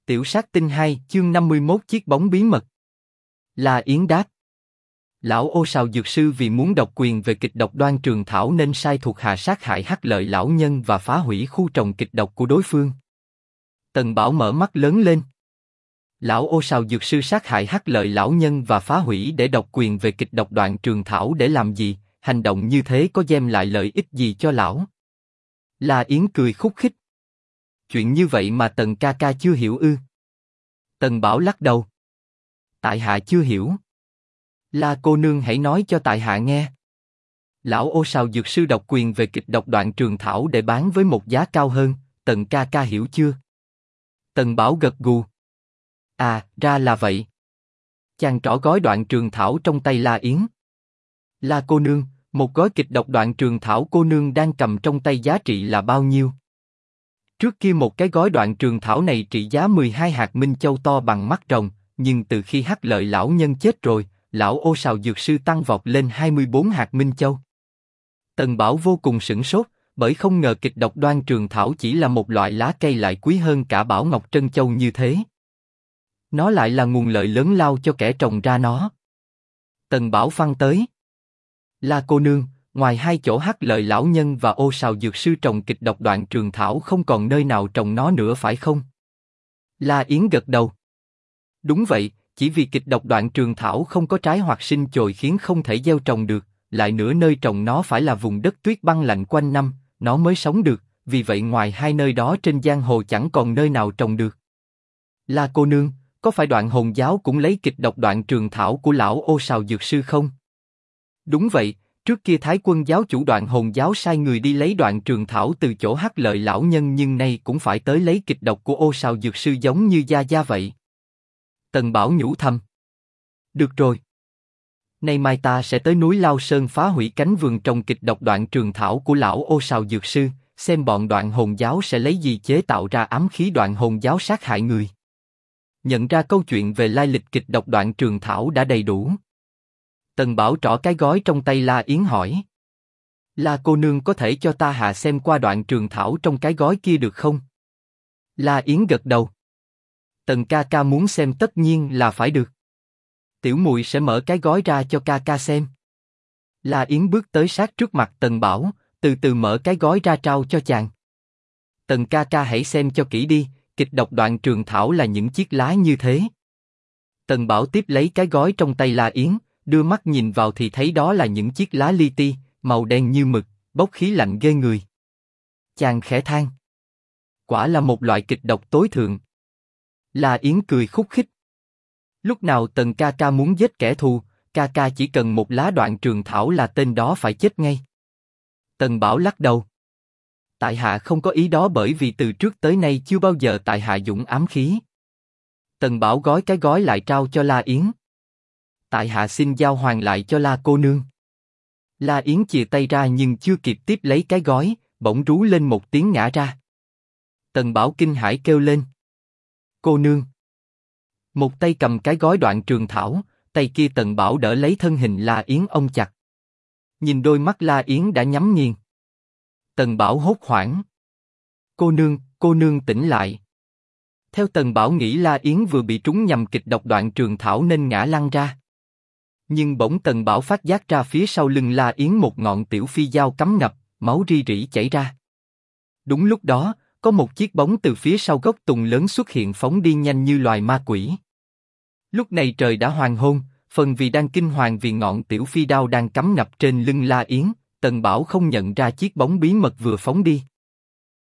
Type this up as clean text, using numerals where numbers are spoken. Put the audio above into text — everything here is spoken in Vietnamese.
Tiểu sát tinh 2, chương 51 chiếc bóng bí mật. La Yến đáp. Lão Ô Sào Dược Sư vì muốn độc quyền về kịch độc Đoan Trường Thảo nên sai thuộc hạ sát hại Hắc Lợi lão nhân và phá hủy khu trồng kịch độc của đối phương. Tần Bảo mở mắt lớn lên. Lão Ô Sào Dược Sư sát hại Hắc Lợi lão nhân và phá hủy để độc quyền về kịch độc Đoạn Trường Thảo để làm gì? Hành động như thế có đem lại lợi ích gì cho lão? La Yến cười khúc khích. Chuyện như vậy mà Tần ca ca chưa hiểu ư? Tần Bảo lắc đầu. Tại hạ chưa hiểu. La cô nương hãy nói cho tại hạ nghe. Lão Ô Sào Dược Sư độc quyền về kịch độc Đoạn Trường Thảo để bán với một giá cao hơn, Tần ca ca hiểu chưa? Tần Bảo gật gù. À, ra là vậy. Chàng trỏ gói Đoạn Trường Thảo trong tay La Yến. La cô nương, một gói kịch độc Đoạn Trường Thảo cô nương đang cầm trong tay giá trị là bao nhiêu? Trước kia một cái gói Đoạn Trường Thảo này trị giá 12 hạt minh châu to bằng mắt rồng, nhưng từ khi Hắc Lợi lão nhân chết rồi, lão Ô Sào Dược Sư tăng vọt lên 24 hạt minh châu. Tần Bảo vô cùng sửng sốt, bởi không ngờ kịch độc Đoan Trường Thảo chỉ là một loại lá cây lại quý hơn cả Bảo Ngọc Trân Châu như thế. Nó lại là nguồn lợi lớn lao cho kẻ trồng ra nó. Tần Bảo phăn tới. La cô nương, ngoài hai chỗ Hắc Lợi lão nhân và Ô Sào Dược Sư trồng kịch độc Đoạn Trường Thảo không còn nơi nào trồng nó nữa phải không? La Yến gật đầu. Đúng vậy, chỉ vì kịch độc Đoạn Trường Thảo không có trái hoặc sinh chồi khiến không thể gieo trồng được, lại nữa nơi trồng nó phải là vùng đất tuyết băng lạnh quanh năm, nó mới sống được, vì vậy ngoài hai nơi đó trên giang hồ chẳng còn nơi nào trồng được. La cô nương, có phải Đoạn Hồn Giáo cũng lấy kịch độc Đoạn Trường Thảo của lão Ô Sào Dược Sư không? Đúng vậy, trước kia Thái Quân giáo chủ Đoạn Hồn Giáo sai người đi lấy Đoạn Trường Thảo từ chỗ Hắc Lợi lão nhân nhưng nay cũng phải tới lấy kịch độc của Ô Sào Dược Sư giống như Gia Gia vậy. Tần Bảo nhủ thầm. Được rồi. Nay mai ta sẽ tới núi Lao Sơn phá hủy cánh vườn trồng kịch độc Đoạn Trường Thảo của lão Ô Sào Dược Sư, xem bọn Đoạn Hồn Giáo sẽ lấy gì chế tạo ra ám khí Đoạn Hồn Giáo sát hại người. Nhận ra câu chuyện về lai lịch kịch độc Đoạn Trường Thảo đã đầy đủ. Tần Bảo trỏ cái gói trong tay La Yến hỏi. La cô nương có thể cho ta hạ xem qua Đoạn Trường Thảo trong cái gói kia được không? La Yến gật đầu. Tần ca ca muốn xem tất nhiên là phải được. Tiểu muội sẽ mở cái gói ra cho ca ca xem. La Yến bước tới sát trước mặt Tần Bảo, từ từ mở cái gói ra trao cho chàng. Tần ca ca hãy xem cho kỹ đi, kịch độc Đoạn Trường Thảo là những chiếc lá như thế. Tần Bảo tiếp lấy cái gói trong tay La Yến, đưa mắt nhìn vào thì thấy đó là những chiếc lá li ti, màu đen như mực, bốc khí lạnh ghê người. Chàng khẽ than. Quả là một loại kịch độc tối thượng. La Yến cười khúc khích. Lúc nào Tần ca ca muốn giết kẻ thù, ca ca chỉ cần một lá Đoạn Trường Thảo là tên đó phải chết ngay. Tần Bảo lắc đầu. Tại hạ không có ý đó bởi vì từ trước tới nay chưa bao giờ tại hạ dụng ám khí. Tần Bảo gói cái gói lại trao cho La Yến. Tại hạ xin giao hoàn lại cho La cô nương. La Yến chìa tay ra nhưng chưa kịp tiếp lấy cái gói, bỗng rú lên một tiếng ngã ra. Tần Bảo kinh hãi kêu lên. Cô nương. Một tay cầm cái gói Đoạn Trường Thảo, tay kia Tần Bảo đỡ lấy thân hình La Yến ôm chặt. Nhìn đôi mắt La Yến đã nhắm nghiền. Tần Bảo hốt hoảng. Cô nương tỉnh lại. Theo Tần Bảo nghĩ La Yến vừa bị trúng nhầm kịch độc Đoạn Trường Thảo nên ngã lăn ra. Nhưng bỗng Tần Bảo phát giác ra phía sau lưng La Yến một ngọn tiểu phi dao cắm ngập, máu ri rỉ chảy ra. Đúng lúc đó, có một chiếc bóng từ phía sau gốc tùng lớn xuất hiện phóng đi nhanh như loài ma quỷ. Lúc này trời đã hoàng hôn, phần vì đang kinh hoàng vì ngọn tiểu phi đao đang cắm ngập trên lưng La Yến, Tần Bảo không nhận ra chiếc bóng bí mật vừa phóng đi.